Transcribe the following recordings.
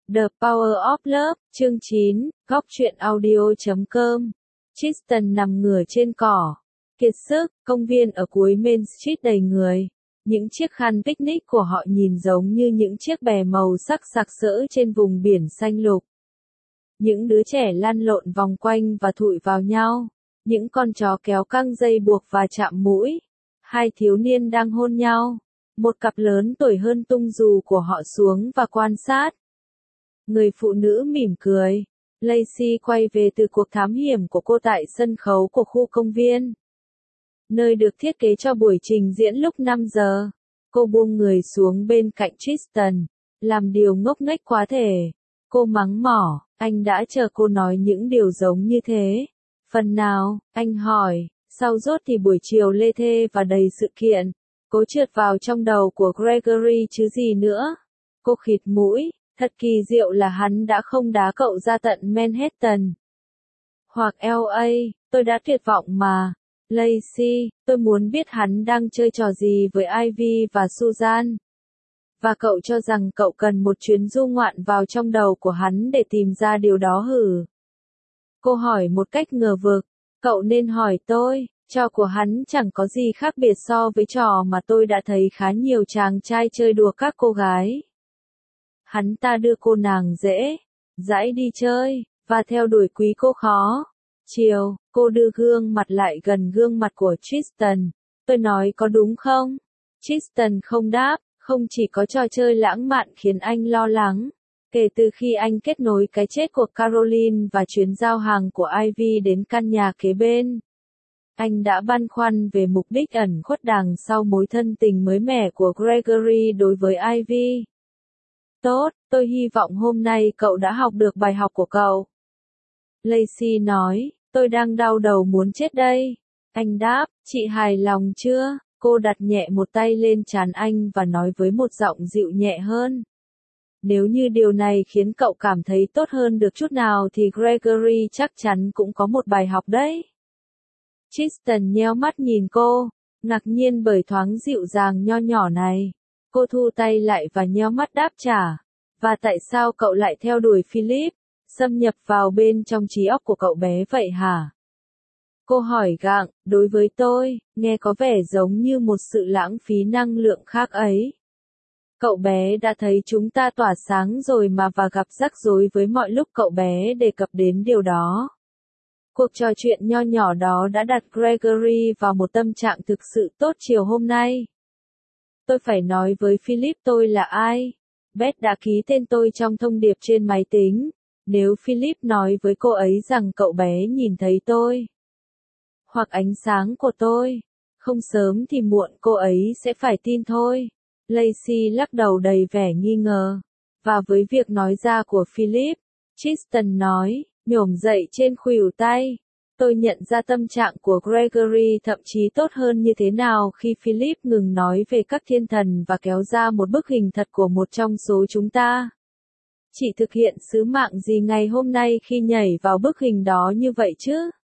The Power of Love, chương 9, góc truyện audio.com. Tristan nằm ngửa trên cỏ, kiệt sức, công viên ở cuối Main Street đầy người. Những chiếc khăn picnic của họ nhìn giống như những chiếc bè màu sắc sặc sỡ trên vùng biển xanh lục. Những đứa trẻ lăn lộn vòng quanh và thụi vào nhau. Những con chó kéo căng dây buộc và chạm mũi. Hai thiếu niên đang hôn nhau. Một cặp lớn tuổi hơn tung dù của họ xuống và quan sát. Người phụ nữ mỉm cười. Lacey quay về từ cuộc thám hiểm của cô tại sân khấu của khu công viên, nơi được thiết kế cho buổi trình diễn lúc 5 giờ. Cô buông người xuống bên cạnh Tristan, làm điều ngốc nghếch quá thể. Cô mắng mỏ, anh đã chờ cô nói những điều giống như thế. Phần nào, anh hỏi, sau rốt thì buổi chiều lê thê và đầy sự kiện. Cố trượt vào trong đầu của Gregory chứ gì nữa. Cô khịt mũi. Thật kỳ diệu là hắn đã không đá cậu ra tận Manhattan hoặc LA, tôi đã tuyệt vọng mà. Lacey, tôi muốn biết hắn đang chơi trò gì với Ivy và Susan. Và cậu cho rằng cậu cần một chuyến du ngoạn vào trong đầu của hắn để tìm ra điều đó hử? Cô hỏi một cách ngờ vực, cậu nên hỏi tôi, trò của hắn chẳng có gì khác biệt so với trò mà tôi đã thấy khá nhiều chàng trai chơi đùa các cô gái. Hắn ta đưa cô nàng dễ dãi đi chơi, và theo đuổi quý cô khó. Chiều, cô đưa gương mặt lại gần gương mặt của Tristan. Tôi nói có đúng không? Tristan không đáp, không chỉ có trò chơi lãng mạn khiến anh lo lắng. Kể từ khi anh kết nối cái chết của Caroline và chuyến giao hàng của Ivy đến căn nhà kế bên, anh đã băn khoăn về mục đích ẩn khuất đằng sau mối thân tình mới mẻ của Gregory đối với Ivy. Tốt, tôi hy vọng hôm nay cậu đã học được bài học của cậu. Lacey nói, tôi đang đau đầu muốn chết đây. Anh đáp, chị hài lòng chưa? Cô đặt nhẹ một tay lên trán anh và nói với một giọng dịu nhẹ hơn. Nếu như điều này khiến cậu cảm thấy tốt hơn được chút nào thì Gregory chắc chắn cũng có một bài học đấy. Tristan nheo mắt nhìn cô, ngạc nhiên bởi thoáng dịu dàng nho nhỏ này. Cô thu tay lại và nheo mắt đáp trả. Và tại sao cậu lại theo đuổi Philip, xâm nhập vào bên trong trí óc của cậu bé vậy hả? Cô hỏi gặng, đối với tôi, nghe có vẻ giống như một sự lãng phí năng lượng khác ấy. Cậu bé đã thấy chúng ta tỏa sáng rồi mà và gặp rắc rối với mọi lúc cậu bé đề cập đến điều đó. Cuộc trò chuyện nho nhỏ đó đã đặt Gregory vào một tâm trạng thực sự tốt chiều hôm nay. Tôi phải nói với Philip tôi là ai. Beth đã ký tên tôi trong thông điệp trên máy tính. Nếu Philip nói với cô ấy rằng cậu bé nhìn thấy tôi, hoặc ánh sáng của tôi, không sớm thì muộn cô ấy sẽ phải tin thôi. Lacey lắc đầu đầy vẻ nghi ngờ. Và với việc nói ra của Philip, Tristan nói, nhổm dậy trên khuỷu tay. Tôi nhận ra tâm trạng của Gregory thậm chí tốt hơn như thế nào khi Philip ngừng nói về các thiên thần và kéo ra một bức hình thật của một trong số chúng ta. Chị thực hiện sứ mạng gì ngày hôm nay khi nhảy vào bức hình đó như vậy chứ?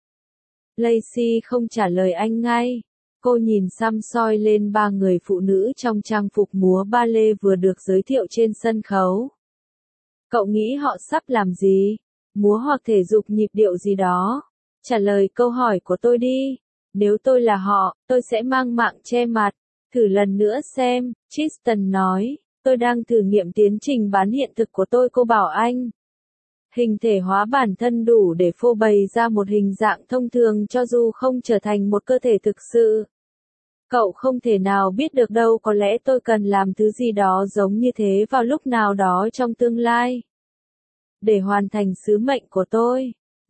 Lacey không trả lời anh ngay. Cô nhìn săm soi lên ba người phụ nữ trong trang phục múa ba lê vừa được giới thiệu trên sân khấu. Cậu nghĩ họ sắp làm gì? Múa hoặc thể dục nhịp điệu gì đó? Trả lời câu hỏi của tôi đi. Nếu tôi là họ, tôi sẽ mang mạng che mặt. Thử lần nữa xem, Tristan nói. Tôi đang thử nghiệm tiến trình bán hiện thực của tôi, cô bảo anh. Hình thể hóa bản thân đủ để phô bày ra một hình dạng thông thường cho dù không trở thành một cơ thể thực sự. Cậu không thể nào biết được đâu, có lẽ tôi cần làm thứ gì đó giống như thế vào lúc nào đó trong tương lai. Để hoàn thành sứ mệnh của tôi.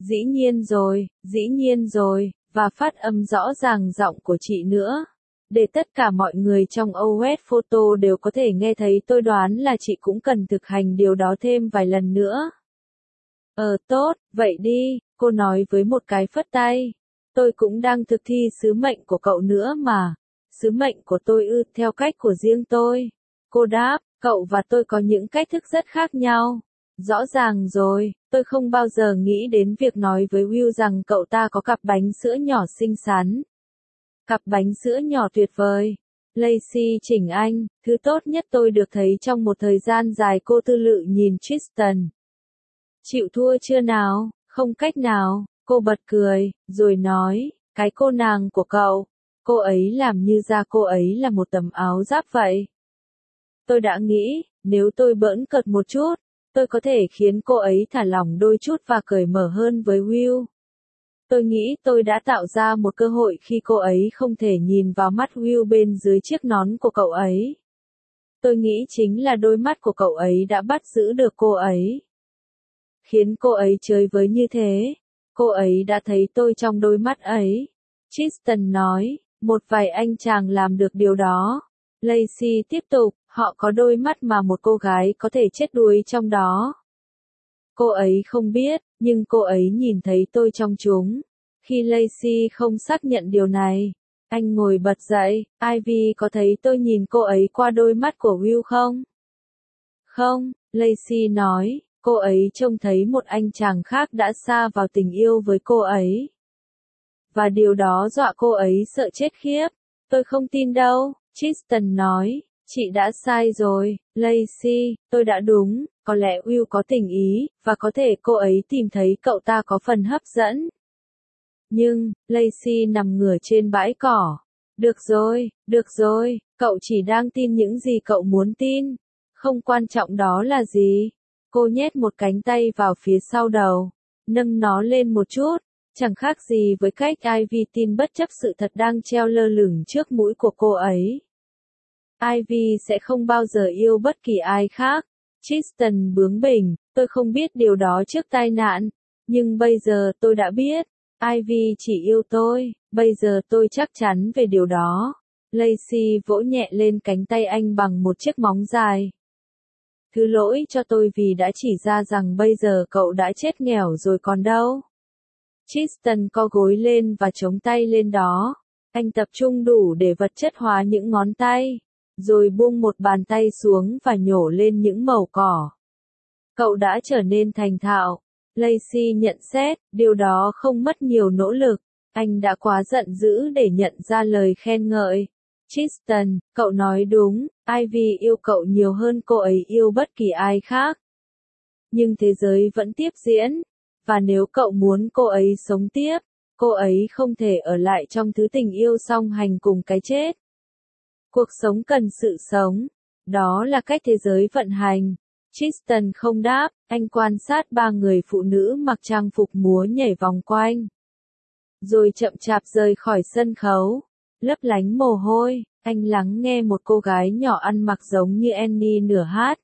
Dĩ nhiên rồi, và phát âm rõ ràng giọng của chị nữa. Để tất cả mọi người trong OS Photo đều có thể nghe thấy, tôi đoán là chị cũng cần thực hành điều đó thêm vài lần nữa. Tốt, vậy đi, cô nói với một cái phất tay. Tôi cũng đang thực thi sứ mệnh của cậu nữa mà. Sứ mệnh của tôi theo cách của riêng tôi. Cô đáp, cậu và tôi có những cách thức rất khác nhau. Rõ ràng rồi, tôi không bao giờ nghĩ đến việc nói với Will rằng cậu ta có cặp bánh sữa nhỏ xinh xắn. Cặp bánh sữa nhỏ tuyệt vời. Lacey chỉnh anh, thứ tốt nhất tôi được thấy trong một thời gian dài. Cô tư lự nhìn Tristan. Chịu thua chưa nào? Không cách nào, cô bật cười, rồi nói, cái cô nàng của cậu, cô ấy làm như da cô ấy là một tấm áo giáp vậy. Tôi đã nghĩ, nếu tôi bỡn cợt một chút, tôi có thể khiến cô ấy thả lỏng đôi chút và cởi mở hơn với Will. Tôi nghĩ tôi đã tạo ra một cơ hội khi cô ấy không thể nhìn vào mắt Will bên dưới chiếc nón của cậu ấy. Tôi nghĩ chính là đôi mắt của cậu ấy đã bắt giữ được cô ấy. Khiến cô ấy chơi với như thế. Cô ấy đã thấy tôi trong đôi mắt ấy. Tristan nói, một vài anh chàng làm được điều đó. Lacey tiếp tục, họ có đôi mắt mà một cô gái có thể chết đuối trong đó. Cô ấy không biết, nhưng cô ấy nhìn thấy tôi trong chúng. Khi Lacey không xác nhận điều này, anh ngồi bật dậy. Ivy có thấy tôi nhìn cô ấy qua đôi mắt của Will không? Không, Lacey nói, cô ấy trông thấy một anh chàng khác đã sa vào tình yêu với cô ấy. Và điều đó dọa cô ấy sợ chết khiếp. Tôi không tin đâu, Tristan nói, chị đã sai rồi, Lacey, tôi đã đúng, có lẽ Will có tình ý, và có thể cô ấy tìm thấy cậu ta có phần hấp dẫn. Nhưng, Lacey nằm ngửa trên bãi cỏ. Được rồi, cậu chỉ đang tin những gì cậu muốn tin. Không quan trọng đó là gì. Cô nhét một cánh tay vào phía sau đầu, nâng nó lên một chút, chẳng khác gì với cách Ivy tin bất chấp sự thật đang treo lơ lửng trước mũi của cô ấy. Ivy sẽ không bao giờ yêu bất kỳ ai khác. Tristan bướng bỉnh, tôi không biết điều đó trước tai nạn, nhưng bây giờ tôi đã biết. Ivy chỉ yêu tôi, bây giờ tôi chắc chắn về điều đó. Lacey vỗ nhẹ lên cánh tay anh bằng một chiếc móng dài. Thứ lỗi cho tôi vì đã chỉ ra rằng bây giờ cậu đã chết nghèo rồi còn đâu. Tristan co gối lên và chống tay lên đó. Anh tập trung đủ để vật chất hóa những ngón tay, rồi buông một bàn tay xuống và nhổ lên những mẩu cỏ. Cậu đã trở nên thành thạo. Lacey nhận xét, điều đó không mất nhiều nỗ lực. Anh đã quá giận dữ để nhận ra lời khen ngợi. Tristan, cậu nói đúng, Ivy yêu cậu nhiều hơn cô ấy yêu bất kỳ ai khác. Nhưng thế giới vẫn tiếp diễn, và nếu cậu muốn cô ấy sống tiếp, cô ấy không thể ở lại trong thứ tình yêu song hành cùng cái chết. Cuộc sống cần sự sống. Đó là cách thế giới vận hành. Tristan không đáp, anh quan sát ba người phụ nữ mặc trang phục múa nhảy vòng quanh. Rồi chậm chạp rời khỏi sân khấu. Lấp lánh mồ hôi, anh lắng nghe một cô gái nhỏ ăn mặc giống như Annie nửa hát.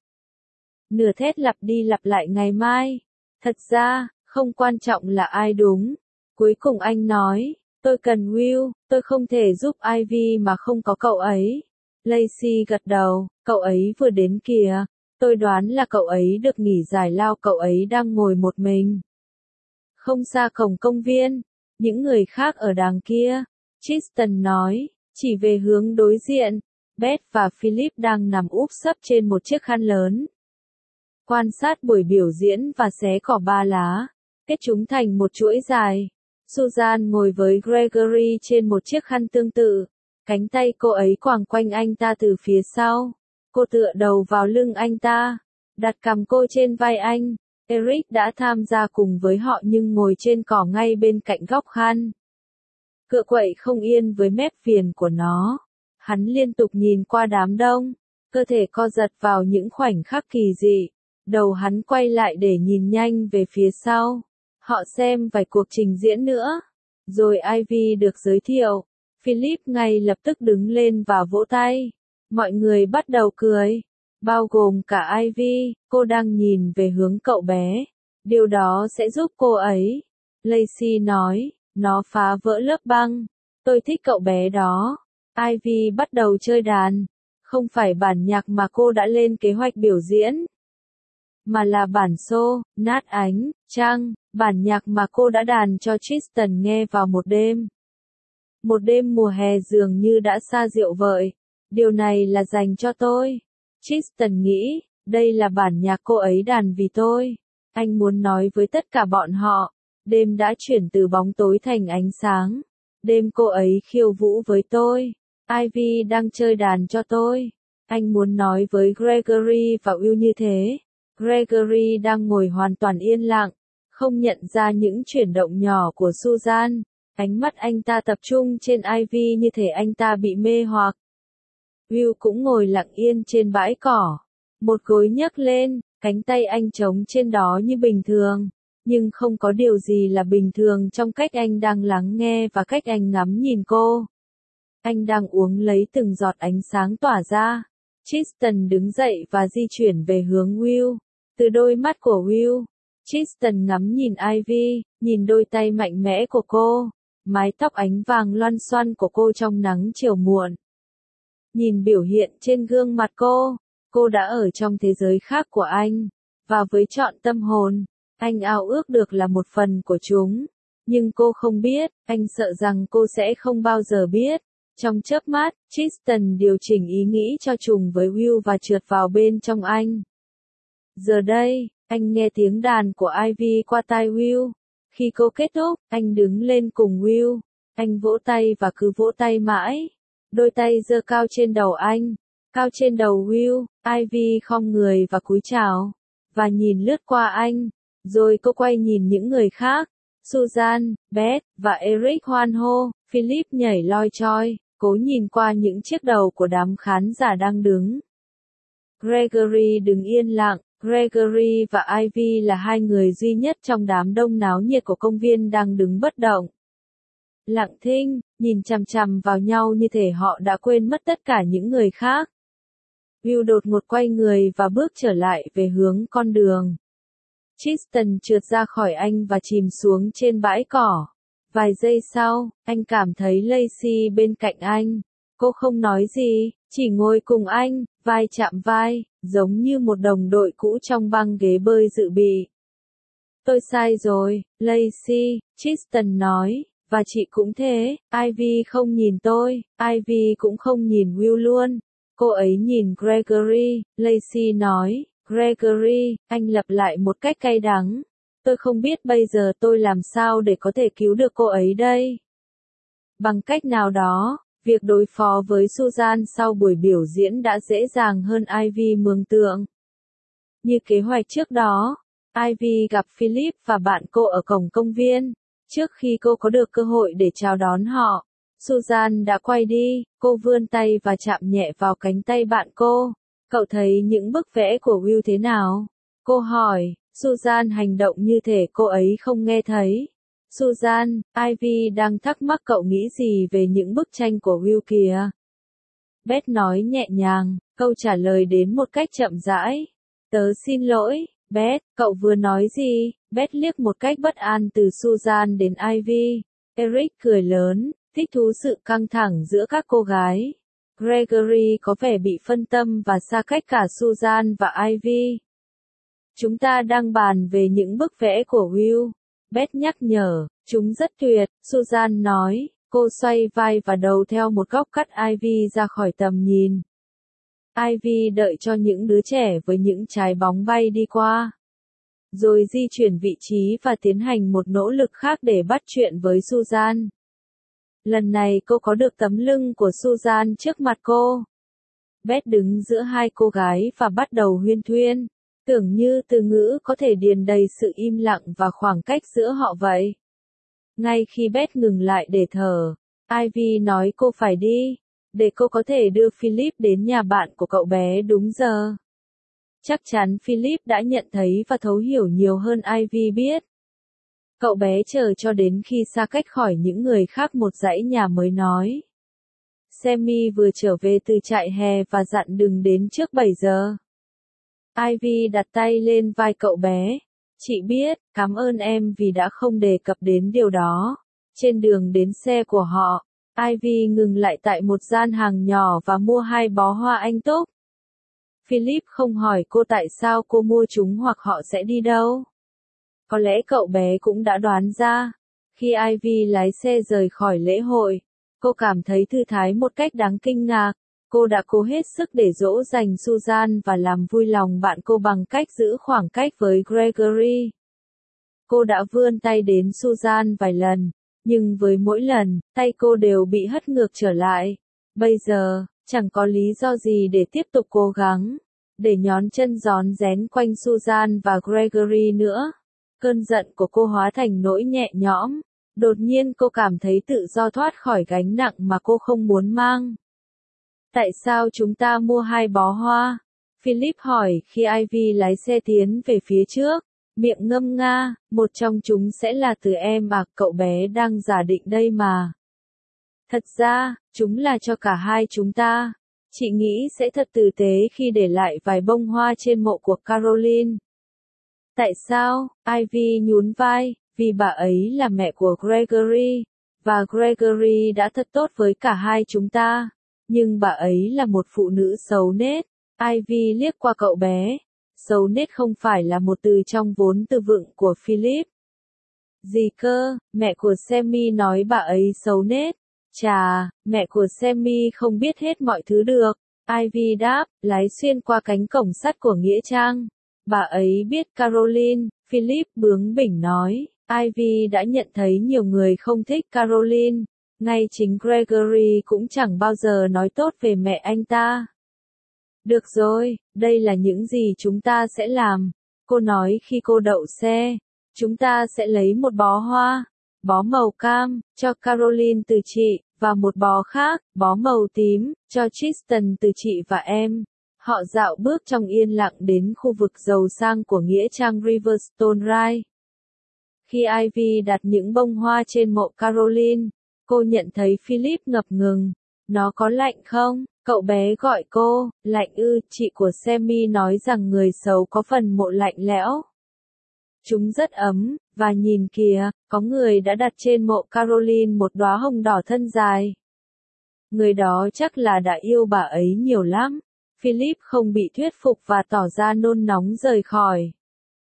Nửa thét lặp đi lặp lại ngày mai. Thật ra, không quan trọng là ai đúng. Cuối cùng anh nói, tôi cần Will, tôi không thể giúp Ivy mà không có cậu ấy. Lacey gật đầu, cậu ấy vừa đến kìa. Tôi đoán là cậu ấy được nghỉ giải lao, cậu ấy đang ngồi một mình. Không xa cổng công viên, những người khác ở đằng kia. Tristan nói, chỉ về hướng đối diện. Beth và Philip đang nằm úp sấp trên một chiếc khăn lớn. Quan sát buổi biểu diễn và xé cỏ ba lá, kết chúng thành một chuỗi dài. Susan ngồi với Gregory trên một chiếc khăn tương tự. Cánh tay cô ấy quàng quanh anh ta từ phía sau. Cô tựa đầu vào lưng anh ta, đặt cằm cô trên vai anh. Eric đã tham gia cùng với họ nhưng ngồi trên cỏ ngay bên cạnh góc khăn. Cựa quậy không yên với mép viền của nó. Hắn liên tục nhìn qua đám đông, cơ thể co giật vào những khoảnh khắc kỳ dị. Đầu hắn quay lại để nhìn nhanh về phía sau. Họ xem vài cuộc trình diễn nữa. Rồi Ivy được giới thiệu. Philip ngay lập tức đứng lên và vỗ tay. Mọi người bắt đầu cười. Bao gồm cả Ivy, cô đang nhìn về hướng cậu bé. Điều đó sẽ giúp cô ấy. Lacey nói, nó phá vỡ lớp băng. Tôi thích cậu bé đó. Ivy bắt đầu chơi đàn. Không phải bản nhạc mà cô đã lên kế hoạch biểu diễn, mà là bản xô, nát ánh, trăng, bản nhạc mà cô đã đàn cho Tristan nghe vào một đêm. Một đêm mùa hè dường như đã sa rượu vợi. Điều này là dành cho tôi. Tristan nghĩ, đây là bản nhạc cô ấy đàn vì tôi. Anh muốn nói với tất cả bọn họ, đêm đã chuyển từ bóng tối thành ánh sáng. Đêm cô ấy khiêu vũ với tôi. Ivy đang chơi đàn cho tôi. Anh muốn nói với Gregory và Will như thế. Gregory đang ngồi hoàn toàn yên lặng, không nhận ra những chuyển động nhỏ của Susan. Ánh mắt anh ta tập trung trên Ivy như thể anh ta bị mê hoặc. Will cũng ngồi lặng yên trên bãi cỏ. Một gối nhấc lên, cánh tay anh trống trên đó như bình thường. Nhưng không có điều gì là bình thường trong cách anh đang lắng nghe và cách anh ngắm nhìn cô. Anh đang uống lấy từng giọt ánh sáng tỏa ra. Tristan đứng dậy và di chuyển về hướng Will. Từ đôi mắt của Will, Tristan ngắm nhìn Ivy, nhìn đôi tay mạnh mẽ của cô, mái tóc ánh vàng loăn xoăn của cô trong nắng chiều muộn. Nhìn biểu hiện trên gương mặt cô đã ở trong thế giới khác của anh, và với trọn tâm hồn, anh ao ước được là một phần của chúng. Nhưng cô không biết, anh sợ rằng cô sẽ không bao giờ biết. Trong chớp mắt, Tristan điều chỉnh ý nghĩ cho trùng với Will và trượt vào bên trong anh. Giờ đây, anh nghe tiếng đàn của Ivy qua tai Will. Khi cô kết thúc, anh đứng lên cùng Will. Anh vỗ tay và cứ vỗ tay mãi. Đôi tay giơ cao trên đầu anh. Cao trên đầu Will, Ivy khom người và cúi chào. Và nhìn lướt qua anh. Rồi cô quay nhìn những người khác. Susan, Beth, và Eric hoan hô. Philip nhảy loi choi, cố nhìn qua những chiếc đầu của đám khán giả đang đứng. Gregory đứng yên lặng. Gregory và Ivy là hai người duy nhất trong đám đông náo nhiệt của công viên đang đứng bất động. Lặng thinh, nhìn chằm chằm vào nhau như thể họ đã quên mất tất cả những người khác. Will đột ngột quay người và bước trở lại về hướng con đường. Tristan trượt ra khỏi anh và chìm xuống trên bãi cỏ. Vài giây sau, anh cảm thấy Lacey bên cạnh anh. Cô không nói gì, chỉ ngồi cùng anh, vai chạm vai, giống như một đồng đội cũ trong băng ghế bơi dự bị. Tôi sai rồi, Lacey, Tristan nói, và chị cũng thế. Ivy không nhìn tôi, Ivy cũng không nhìn Will luôn. Cô ấy nhìn Gregory, Lacey nói, Gregory, anh lặp lại một cách cay đắng. Tôi không biết bây giờ tôi làm sao để có thể cứu được cô ấy đây. Bằng cách nào đó, việc đối phó với Susan sau buổi biểu diễn đã dễ dàng hơn Ivy mường tượng. Như kế hoạch trước đó, Ivy gặp Philip và bạn cô ở cổng công viên. Trước khi cô có được cơ hội để chào đón họ, Susan đã quay đi, cô vươn tay và chạm nhẹ vào cánh tay bạn cô. Cậu thấy những bức vẽ của Will thế nào? Cô hỏi. Susan hành động như thể cô ấy không nghe thấy. Susan, Ivy đang thắc mắc cậu nghĩ gì về những bức tranh của Will kìa. Beth nói nhẹ nhàng, câu trả lời đến một cách chậm rãi. Tớ xin lỗi, Beth, cậu vừa nói gì? Beth liếc một cách bất an từ Susan đến Ivy. Eric cười lớn, thích thú sự căng thẳng giữa các cô gái. Gregory có vẻ bị phân tâm và xa cách cả Susan và Ivy. Chúng ta đang bàn về những bức vẽ của Will. Beth nhắc nhở, chúng rất tuyệt, Susan nói, cô xoay vai và đầu theo một góc cắt Ivy ra khỏi tầm nhìn. Ivy đợi cho những đứa trẻ với những trái bóng bay đi qua. Rồi di chuyển vị trí và tiến hành một nỗ lực khác để bắt chuyện với Susan. Lần này cô có được tấm lưng của Susan trước mặt cô. Beth đứng giữa hai cô gái và bắt đầu huyên thuyên. Tưởng như từ ngữ có thể điền đầy sự im lặng và khoảng cách giữa họ vậy. Ngay khi Beth ngừng lại để thở, Ivy nói cô phải đi, để cô có thể đưa Philip đến nhà bạn của cậu bé đúng giờ. Chắc chắn Philip đã nhận thấy và thấu hiểu nhiều hơn Ivy biết. Cậu bé chờ cho đến khi xa cách khỏi những người khác một dãy nhà mới nói. Sammy vừa trở về từ trại hè và dặn đừng đến trước 7 giờ. Ivy đặt tay lên vai cậu bé. Chị biết, cảm ơn em vì đã không đề cập đến điều đó. Trên đường đến xe của họ, Ivy ngừng lại tại một gian hàng nhỏ và mua 2 bó hoa anh túc. Philip không hỏi cô tại sao cô mua chúng hoặc họ sẽ đi đâu. Có lẽ cậu bé cũng đã đoán ra. Khi Ivy lái xe rời khỏi lễ hội, cô cảm thấy thư thái một cách đáng kinh ngạc. Cô đã cố hết sức để dỗ dành Susan và làm vui lòng bạn cô bằng cách giữ khoảng cách với Gregory. Cô đã vươn tay đến Susan vài lần, nhưng với mỗi lần, tay cô đều bị hất ngược trở lại. Bây giờ, chẳng có lý do gì để tiếp tục cố gắng, để nhón chân gión rén quanh Susan và Gregory nữa. Cơn giận của cô hóa thành nỗi nhẹ nhõm. Đột nhiên cô cảm thấy tự do thoát khỏi gánh nặng mà cô không muốn mang. Tại sao chúng ta mua 2 bó hoa? Philip hỏi khi Ivy lái xe tiến về phía trước, miệng ngâm nga, một trong chúng sẽ là từ em à, cậu bé đang giả định đây mà. Thật ra, chúng là cho cả hai chúng ta. Chị nghĩ sẽ thật tử tế khi để lại vài bông hoa trên mộ của Caroline. Tại sao? Ivy nhún vai, vì bà ấy là mẹ của Gregory, và Gregory đã thật tốt với cả hai chúng ta. Nhưng bà ấy là một phụ nữ xấu nết. Ivy liếc qua cậu bé. Xấu nết không phải là một từ trong vốn từ vựng của Philip. Gì cơ, mẹ của Sammy nói bà ấy xấu nết. Chà, mẹ của Sammy không biết hết mọi thứ được. Ivy đáp, lái xuyên qua cánh cổng sắt của nghĩa trang. Bà ấy biết Caroline, Philip bướng bỉnh nói. Ivy đã nhận thấy nhiều người không thích Caroline. Ngay chính Gregory cũng chẳng bao giờ nói tốt về mẹ anh ta. Được rồi, đây là những gì chúng ta sẽ làm. Cô nói khi cô đậu xe. Chúng ta sẽ lấy một bó hoa, bó màu cam, cho Caroline từ chị, và một bó khác, bó màu tím, cho Tristan từ chị và em. Họ dạo bước trong yên lặng đến khu vực giàu sang của nghĩa trang Riverstone Rise. Khi Ivy đặt những bông hoa trên mộ Caroline, cô nhận thấy Philip ngập ngừng. Nó có lạnh không? Cậu bé gọi cô, lạnh ư, chị của Sammy nói rằng người xấu có phần mộ lạnh lẽo. Chúng rất ấm, và nhìn kìa, có người đã đặt trên mộ Caroline một đóa hồng đỏ thân dài. Người đó chắc là đã yêu bà ấy nhiều lắm. Philip không bị thuyết phục và tỏ ra nôn nóng rời khỏi.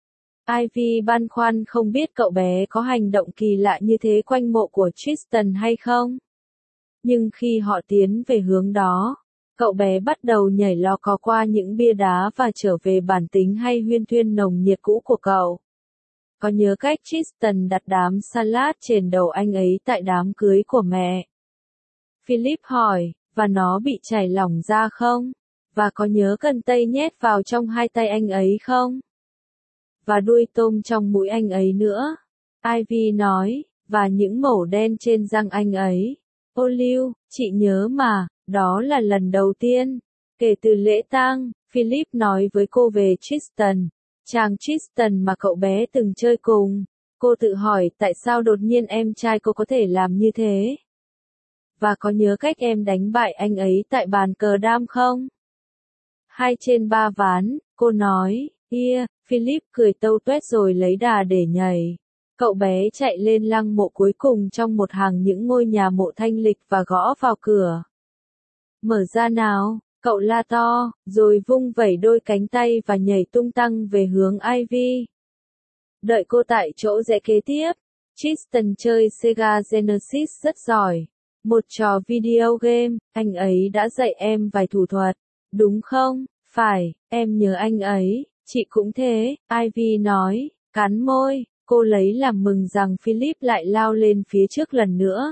Ivy băn khoăn không biết cậu bé có hành động kỳ lạ như thế quanh mộ của Tristan hay không. Nhưng khi họ tiến về hướng đó, cậu bé bắt đầu nhảy lò cò qua những bia đá và trở về bản tính hay huyên thuyên nồng nhiệt cũ của cậu. Có nhớ cách Tristan đặt đám salad trên đầu anh ấy tại đám cưới của mẹ? Philip hỏi, và nó bị chảy lỏng ra không? Và có nhớ cần tây nhét vào trong hai tay anh ấy không? Và đuôi tôm trong mũi anh ấy nữa. Ivy nói, và những mẩu đen trên răng anh ấy. Ô Lưu, chị nhớ mà, đó là lần đầu tiên. Kể từ lễ tang, Philip nói với cô về Tristan. Chàng Tristan mà cậu bé từng chơi cùng. Cô tự hỏi tại sao đột nhiên em trai cô có thể làm như thế? Và có nhớ cách em đánh bại anh ấy tại bàn cờ đam không? 2 trên 3 ván, cô nói. Philip cười tâu tuét rồi lấy đà để nhảy. Cậu bé chạy lên lăng mộ cuối cùng trong một hàng những ngôi nhà mộ thanh lịch và gõ vào cửa. Mở ra nào, cậu la to, rồi vung vẩy đôi cánh tay và nhảy tung tăng về hướng Ivy. Đợi cô tại chỗ rẽ kế tiếp. Tristan chơi Sega Genesis rất giỏi. Một trò video game, anh ấy đã dạy em vài thủ thuật. Đúng không? Phải, em nhớ anh ấy. Chị cũng thế, Ivy nói, cắn môi. Cô lấy làm mừng rằng Philip lại lao lên phía trước lần nữa.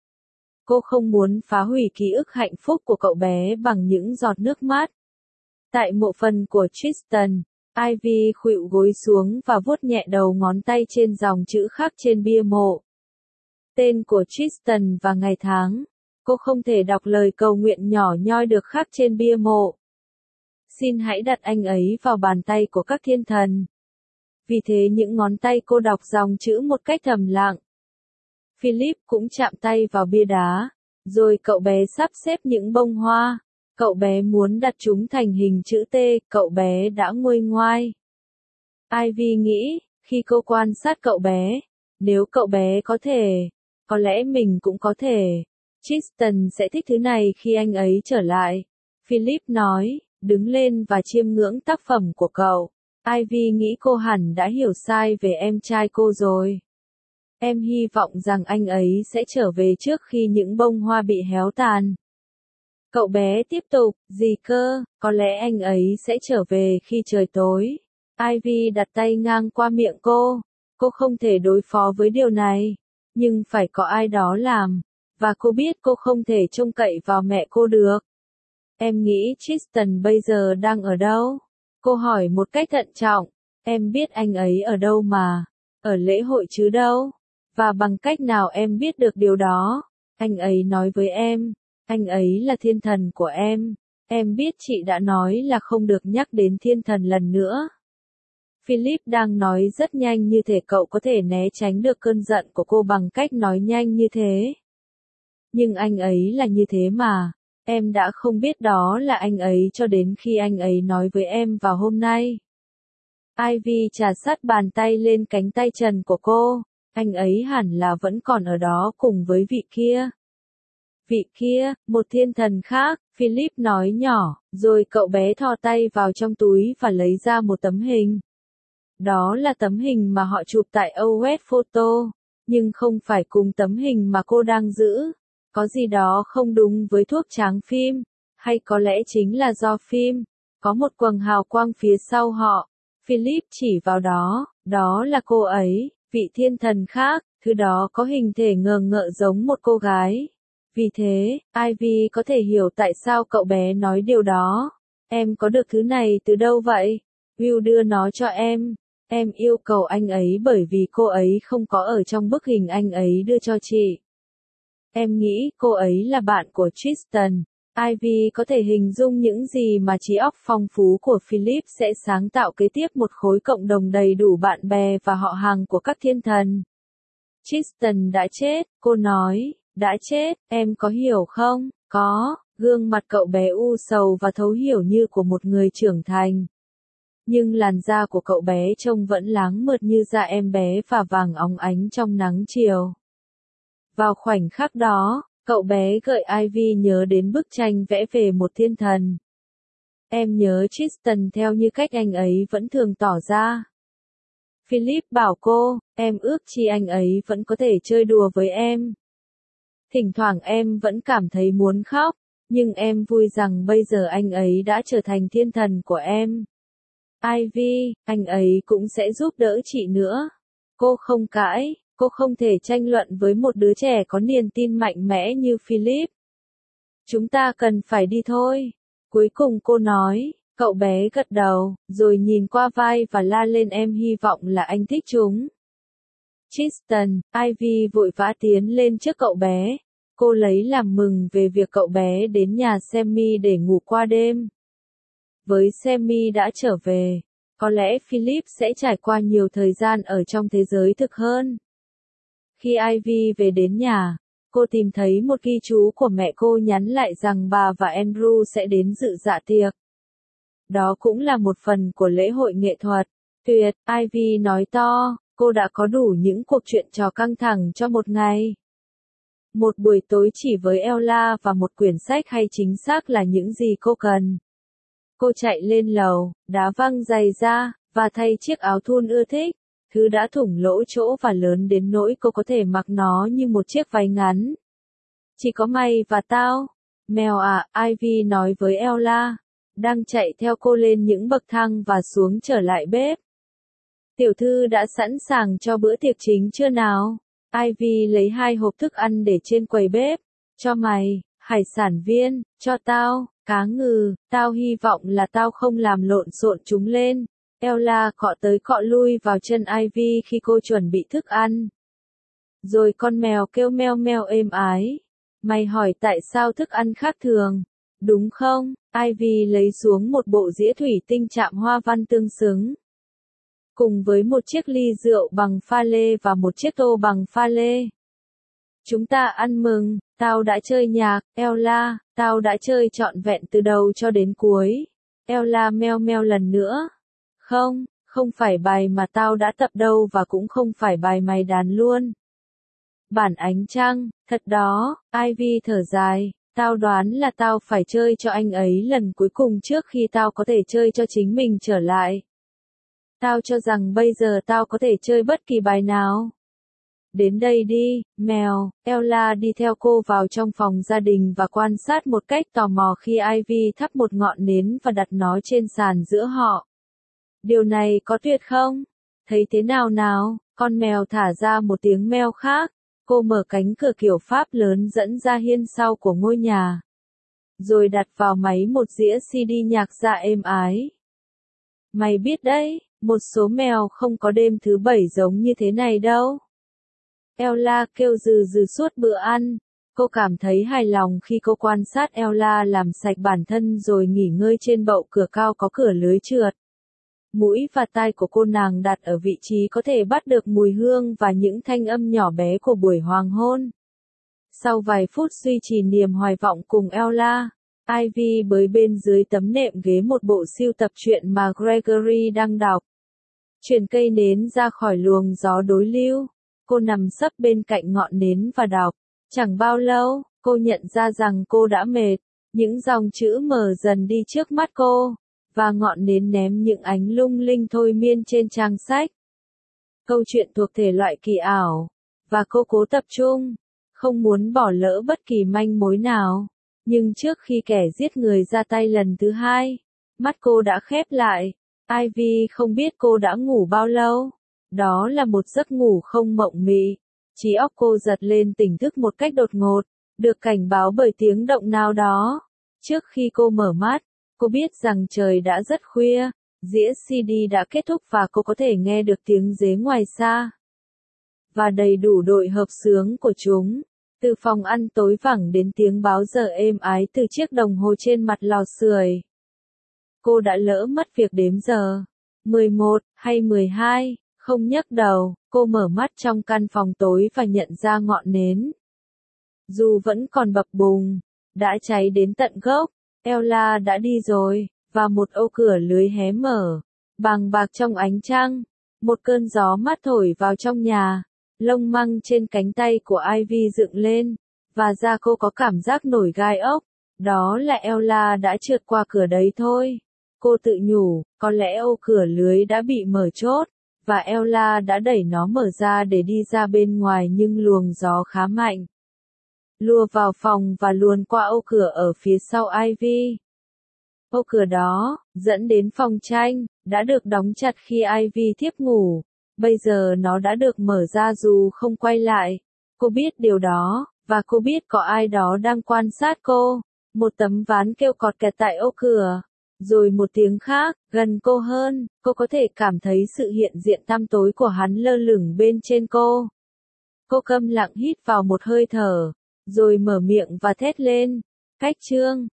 Cô không muốn phá hủy ký ức hạnh phúc của cậu bé bằng những giọt nước mắt. Tại mộ phần của Tristan, Ivy khuỵu gối xuống và vuốt nhẹ đầu ngón tay trên dòng chữ khắc trên bia mộ. Tên của Tristan và ngày tháng. Cô không thể đọc lời cầu nguyện nhỏ nhoi được khắc trên bia mộ. Xin hãy đặt anh ấy vào bàn tay của các thiên thần. Vì thế những ngón tay cô đọc dòng chữ một cách thầm lặng. Philip cũng chạm tay vào bia đá. Rồi cậu bé sắp xếp những bông hoa. Cậu bé muốn đặt chúng thành hình chữ T, cậu bé đã nguôi ngoai. Ivy nghĩ, khi cô quan sát cậu bé, nếu cậu bé có thể, có lẽ mình cũng có thể. Tristan sẽ thích thứ này khi anh ấy trở lại. Philip nói, đứng lên và chiêm ngưỡng tác phẩm của cậu. Ivy nghĩ cô hẳn đã hiểu sai về em trai cô rồi. Em hy vọng rằng anh ấy sẽ trở về trước khi những bông hoa bị héo tàn. Cậu bé tiếp tục, gì cơ, có lẽ anh ấy sẽ trở về khi trời tối. Ivy đặt tay ngang qua miệng cô. Cô không thể đối phó với điều này. Nhưng phải có ai đó làm. Và cô biết cô không thể trông cậy vào mẹ cô được. Em nghĩ Tristan bây giờ đang ở đâu? Cô hỏi một cách thận trọng. Em biết anh ấy ở đâu mà. Ở lễ hội chứ đâu. Và bằng cách nào em biết được điều đó? Anh ấy nói với em. Anh ấy là thiên thần của em. Em biết chị đã nói là không được nhắc đến thiên thần lần nữa. Philip đang nói rất nhanh như thể cậu có thể né tránh được cơn giận của cô bằng cách nói nhanh như thế. Nhưng anh ấy là như thế mà. Em đã không biết đó là anh ấy cho đến khi anh ấy nói với em vào hôm nay. Ivy trà sát bàn tay lên cánh tay trần của cô. Anh ấy hẳn là vẫn còn ở đó cùng với vị kia. Vị kia, một thiên thần khác, Philip nói nhỏ, rồi cậu bé thò tay vào trong túi và lấy ra một tấm hình. Đó là tấm hình mà họ chụp tại OS Photo, nhưng không phải cùng tấm hình mà cô đang giữ. Có gì đó không đúng với thuốc tráng phim, hay có lẽ chính là do phim. Có một quầng hào quang phía sau họ. Philip chỉ vào đó, đó là cô ấy, vị thiên thần khác, thứ đó có hình thể ngờ ngợ giống một cô gái. Vì thế, Ivy có thể hiểu tại sao cậu bé nói điều đó. Em có được thứ này từ đâu vậy? Will đưa nó cho em. Em yêu cầu anh ấy bởi vì cô ấy không có ở trong bức hình anh ấy đưa cho chị. Em nghĩ cô ấy là bạn của Tristan. Ivy có thể hình dung những gì mà trí óc phong phú của Philip sẽ sáng tạo kế tiếp một khối cộng đồng đầy đủ bạn bè và họ hàng của các thiên thần. Tristan đã chết, cô nói, đã chết, em có hiểu không? Có, gương mặt cậu bé u sầu và thấu hiểu như của một người trưởng thành. Nhưng làn da của cậu bé trông vẫn láng mượt như da em bé và vàng óng ánh trong nắng chiều. Vào khoảnh khắc đó, cậu bé gợi Ivy nhớ đến bức tranh vẽ về một thiên thần. Em nhớ Tristan theo như cách anh ấy vẫn thường tỏ ra. Philip bảo cô, em ước chi anh ấy vẫn có thể chơi đùa với em. Thỉnh thoảng em vẫn cảm thấy muốn khóc, nhưng em vui rằng bây giờ anh ấy đã trở thành thiên thần của em. Ivy, anh ấy cũng sẽ giúp đỡ chị nữa. Cô không cãi, cô không thể tranh luận với một đứa trẻ có niềm tin mạnh mẽ như Philip. Chúng ta cần phải đi thôi. Cuối cùng cô nói, cậu bé gật đầu, rồi nhìn qua vai và la lên em hy vọng là anh thích chúng. Tristan, Ivy vội vã tiến lên trước cậu bé. Cô lấy làm mừng về việc cậu bé đến nhà Sammy để ngủ qua đêm. Với Sammy đã trở về, có lẽ Philip sẽ trải qua nhiều thời gian ở trong thế giới thực hơn. Khi Ivy về đến nhà, cô tìm thấy một ghi chú của mẹ cô nhắn lại rằng bà và Andrew sẽ đến dự dạ tiệc. Đó cũng là một phần của lễ hội nghệ thuật. Tuyệt, Ivy nói to, cô đã có đủ những cuộc chuyện trò căng thẳng cho một ngày. Một buổi tối chỉ với Ella và một quyển sách hay chính xác là những gì cô cần. Cô chạy lên lầu, đá văng giày ra, và thay chiếc áo thun ưa thích. Thứ đã thủng lỗ chỗ và lớn đến nỗi cô có thể mặc nó như một chiếc váy ngắn. Chỉ có mày và tao. Mèo à, Ivy nói với Ella, đang chạy theo cô lên những bậc thang và xuống trở lại bếp. Tiểu thư đã sẵn sàng cho bữa tiệc chính chưa nào? Ivy lấy 2 hộp thức ăn để trên quầy bếp. Cho mày, hải sản viên, cho tao, cá ngừ, tao hy vọng là tao không làm lộn xộn chúng lên. Ella cọ tới cọ lui vào chân Ivy khi cô chuẩn bị thức ăn. Rồi con mèo kêu meo meo êm ái. Mày hỏi tại sao thức ăn khác thường, đúng không? Ivy lấy xuống một bộ dĩa thủy tinh chạm hoa văn tương xứng. Cùng với một chiếc ly rượu bằng pha lê và một chiếc tô bằng pha lê. Chúng ta ăn mừng, tao đã chơi nhạc, Ella, tao đã chơi trọn vẹn từ đầu cho đến cuối. Ella meo meo lần nữa. Không, không phải bài mà tao đã tập đâu và cũng không phải bài mày đàn luôn. Bản ánh trăng, thật đó, Ivy thở dài, tao đoán là tao phải chơi cho anh ấy lần cuối cùng trước khi tao có thể chơi cho chính mình trở lại. Tao cho rằng bây giờ tao có thể chơi bất kỳ bài nào. Đến đây đi, mèo. Ella đi theo cô vào trong phòng gia đình và quan sát một cách tò mò khi Ivy thắp một ngọn nến và đặt nó trên sàn giữa họ. Điều này có tuyệt không? Thấy thế nào nào? Con mèo thả ra một tiếng meo khác. Cô mở cánh cửa kiểu Pháp lớn dẫn ra hiên sau của ngôi nhà. Rồi đặt vào máy một đĩa CD nhạc ra êm ái. Mày biết đấy, một số mèo không có đêm thứ bảy giống như thế này đâu. Ella kêu rừ rừ suốt bữa ăn. Cô cảm thấy hài lòng khi cô quan sát Ella làm sạch bản thân rồi nghỉ ngơi trên bậu cửa cao có cửa lưới trượt. Mũi và tai của cô nàng đặt ở vị trí có thể bắt được mùi hương và những thanh âm nhỏ bé của buổi hoàng hôn. Sau vài phút duy trì niềm hoài vọng cùng Ella, Ivy bới bên dưới tấm nệm ghế một bộ sưu tập truyện mà Gregory đang đọc. Chuyển cây nến ra khỏi luồng gió đối lưu. Cô nằm sấp bên cạnh ngọn nến và đọc. Chẳng bao lâu, cô nhận ra rằng cô đã mệt. Những dòng chữ mờ dần đi trước mắt cô, và ngọn nến ném những ánh lung linh thôi miên trên trang sách. Câu chuyện thuộc thể loại kỳ ảo, và cô cố tập trung, không muốn bỏ lỡ bất kỳ manh mối nào. Nhưng trước khi kẻ giết người ra tay lần thứ hai, mắt cô đã khép lại. Ivy không biết cô đã ngủ bao lâu. Đó là một giấc ngủ không mộng mị. Trí óc cô giật lên tỉnh thức một cách đột ngột, được cảnh báo bởi tiếng động nào đó. Trước khi cô mở mắt, cô biết rằng trời đã rất khuya, đĩa CD đã kết thúc và cô có thể nghe được tiếng dế ngoài xa. Và đầy đủ đội hợp xướng của chúng. Từ phòng ăn tối vẳng đến tiếng báo giờ êm ái từ chiếc đồng hồ trên mặt lò sưởi. Cô đã lỡ mất việc đếm giờ. 11 hay 12, không nhấc đầu, cô mở mắt trong căn phòng tối và nhận ra ngọn nến. Dù vẫn còn bập bùng, đã cháy đến tận gốc, Ella đã đi rồi, và một ô cửa lưới hé mở, bàng bạc trong ánh trăng. Một cơn gió mát thổi vào trong nhà, lông măng trên cánh tay của Ivy dựng lên, và da cô có cảm giác nổi gai ốc. Đó là Ella đã trượt qua cửa đấy thôi. Cô tự nhủ, có lẽ ô cửa lưới đã bị mở chốt, và Ella đã đẩy nó mở ra để đi ra bên ngoài nhưng luồng gió khá mạnh. Lùa vào phòng và luồn qua ô cửa ở phía sau Ivy. Ô cửa đó, dẫn đến phòng tranh, đã được đóng chặt khi Ivy thiếp ngủ. Bây giờ nó đã được mở ra dù không quay lại. Cô biết điều đó, và cô biết có ai đó đang quan sát cô. Một tấm ván kêu cọt kẹt tại ô cửa. Rồi một tiếng khác, gần cô hơn, cô có thể cảm thấy sự hiện diện tăm tối của hắn lơ lửng bên trên cô. Cô câm lặng hít vào một hơi thở, rồi mở miệng và thét lên. Cách chương